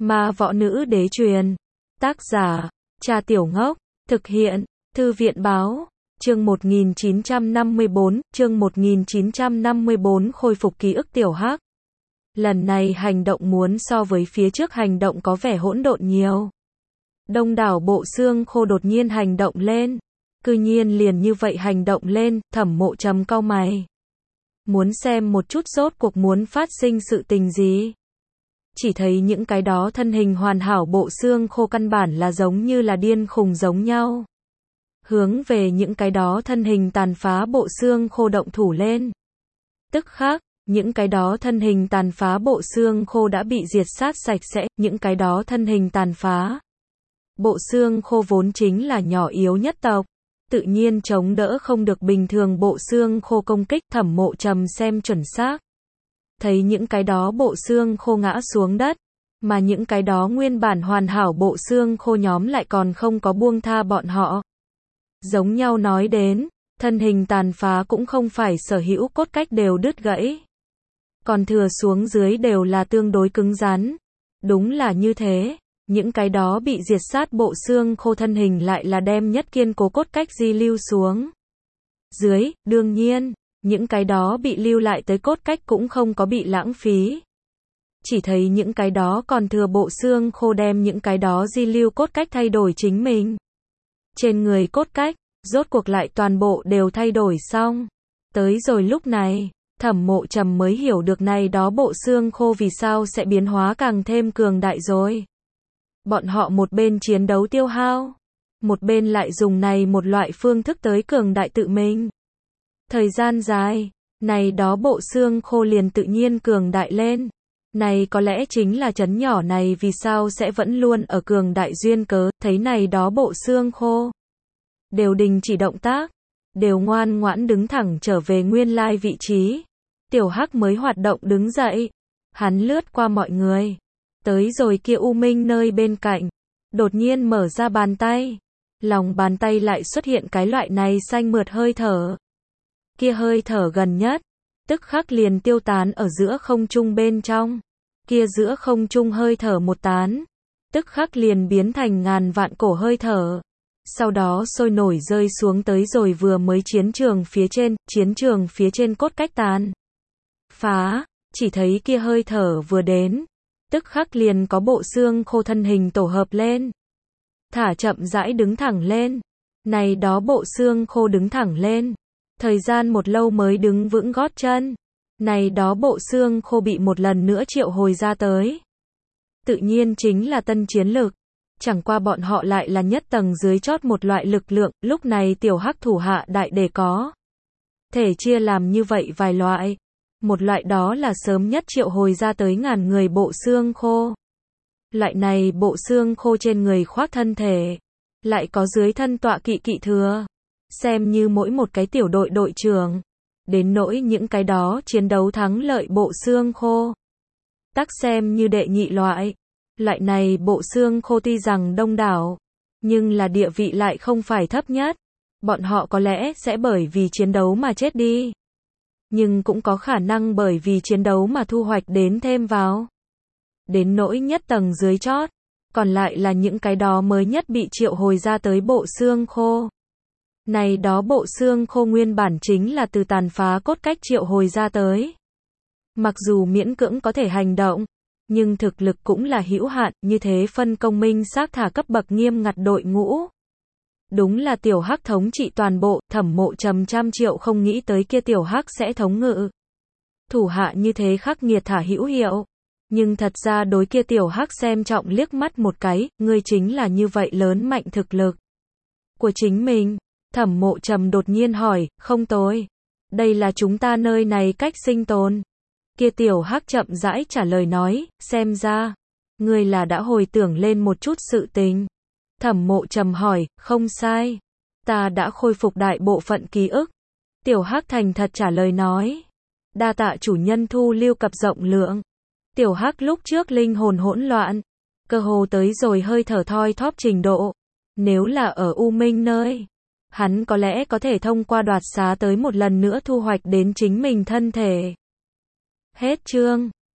Ma võ nữ đế truyền. Tác giả, Cha Tiểu Ngốc. Thực hiện, Thư viện báo. Chương 1954, khôi phục ký ức Tiểu Hắc. Lần này hành động muốn so với phía trước hành động có vẻ hỗn độn nhiều. Đông đảo bộ xương khô đột nhiên hành động lên. Cư nhiên liền như vậy hành động lên, Thẩm Mộ Trầm cau mày. Muốn xem một chút rốt cuộc muốn phát sinh sự tình gì. Chỉ thấy những cái đó thân hình hoàn hảo bộ xương khô căn bản là giống như là điên khùng giống nhau. Hướng về những cái đó thân hình tàn phá bộ xương khô động thủ lên. Tức khắc, những cái đó thân hình tàn phá bộ xương khô đã bị diệt sát sạch sẽ, những cái đó thân hình tàn phá. Bộ xương khô vốn chính là nhỏ yếu nhất tộc, tự nhiên chống đỡ không được bình thường bộ xương khô công kích. Thẩm Mộ Trầm xem chuẩn xác. Thấy những cái đó bộ xương khô ngã xuống đất, mà những cái đó nguyên bản hoàn hảo bộ xương khô nhóm lại còn không có buông tha bọn họ. Giống nhau nói đến, thân hình tàn phá cũng không phải sở hữu cốt cách đều đứt gãy. Còn thừa xuống dưới đều là tương đối cứng rắn. Đúng là như thế, những cái đó bị diệt sát bộ xương khô thân hình lại là đem nhất kiên cố cốt cách di lưu xuống dưới. Đương nhiên, những cái đó bị lưu lại tới cốt cách cũng không có bị lãng phí. Chỉ thấy những cái đó còn thừa bộ xương khô đem những cái đó di lưu cốt cách thay đổi chính mình. Trên người cốt cách, rốt cuộc lại toàn bộ đều thay đổi xong. Tới rồi lúc này, Thẩm Mộ Trầm mới hiểu được này đó bộ xương khô vì sao sẽ biến hóa càng thêm cường đại rồi. Bọn họ một bên chiến đấu tiêu hao, một bên lại dùng này một loại phương thức tới cường đại tự mình. Thời gian dài, này đó bộ xương khô liền tự nhiên cường đại lên. Này có lẽ chính là trấn nhỏ này vì sao sẽ vẫn luôn ở cường đại duyên cớ. Thấy này đó bộ xương khô đều đình chỉ động tác, đều ngoan ngoãn đứng thẳng trở về nguyên lai vị trí. Tiểu Hắc mới hoạt động đứng dậy. Hắn lướt qua mọi người, tới rồi kia U Minh nơi bên cạnh, đột nhiên mở ra bàn tay. Lòng bàn tay lại xuất hiện cái loại này xanh mượt hơi thở. Kia hơi thở gần nhất, tức khắc liền tiêu tán ở giữa không trung bên trong. Kia giữa không trung hơi thở một tán, tức khắc liền biến thành ngàn vạn cổ hơi thở. Sau đó sôi nổi rơi xuống tới rồi vừa mới chiến trường phía trên cốt cách tàn phá, chỉ thấy kia hơi thở vừa đến, tức khắc liền có bộ xương khô thân hình tổ hợp lên. Thả chậm rãi đứng thẳng lên, này đó bộ xương khô đứng thẳng lên. Thời gian một lâu mới đứng vững gót chân. Này đó bộ xương khô bị một lần nữa triệu hồi ra tới. Tự nhiên chính là tân chiến lực. Chẳng qua bọn họ lại là nhất tầng dưới chót một loại lực lượng. Lúc này Tiểu Hắc thủ hạ đại để có thể chia làm như vậy vài loại. Một loại đó là sớm nhất triệu hồi ra tới ngàn người bộ xương khô. Loại này bộ xương khô trên người khoác thân thể, lại có dưới thân tọa kỵ kỵ thừa. Xem như mỗi một cái tiểu đội đội trưởng. Đến nỗi những cái đó chiến đấu thắng lợi bộ xương khô, tắc xem như đệ nhị loại. Loại này bộ xương khô tuy rằng đông đảo, nhưng là địa vị lại không phải thấp nhất. Bọn họ có lẽ sẽ bởi vì chiến đấu mà chết đi, nhưng cũng có khả năng bởi vì chiến đấu mà thu hoạch đến thêm vào. Đến nỗi nhất tầng dưới chót, còn lại là những cái đó mới nhất bị triệu hồi ra tới bộ xương khô. Này đó bộ xương khô nguyên bản chính là từ tàn phá cốt cách triệu hồi ra tới. Mặc dù miễn cưỡng có thể hành động, nhưng thực lực cũng là hữu hạn, như thế phân công minh xác thả cấp bậc nghiêm ngặt đội ngũ. Đúng là Tiểu Hắc thống trị toàn bộ. Thẩm Mộ Trầm trăm triệu không nghĩ tới kia Tiểu Hắc sẽ thống ngự thủ hạ như thế khắc nghiệt thả hữu hiệu. Nhưng thật ra đối kia Tiểu Hắc xem trọng liếc mắt một cái, ngươi chính là như vậy lớn mạnh thực lực của chính mình. Thẩm Mộ Trầm đột nhiên hỏi, không tối. Đây là chúng ta nơi này cách sinh tồn. Kia Tiểu Hắc chậm rãi trả lời nói, xem ra, ngươi là đã hồi tưởng lên một chút sự tình. Thẩm Mộ Trầm hỏi, không sai. Ta đã khôi phục đại bộ phận ký ức. Tiểu Hắc thành thật trả lời nói. Đa tạ chủ nhân thu lưu cập rộng lượng. Tiểu Hắc lúc trước linh hồn hỗn loạn, cơ hồ tới rồi hơi thở thoi thóp trình độ. Nếu là ở U Minh nơi, hắn có lẽ có thể thông qua đoạt xá tới một lần nữa thu hoạch đến chính mình thân thể. Hết chương.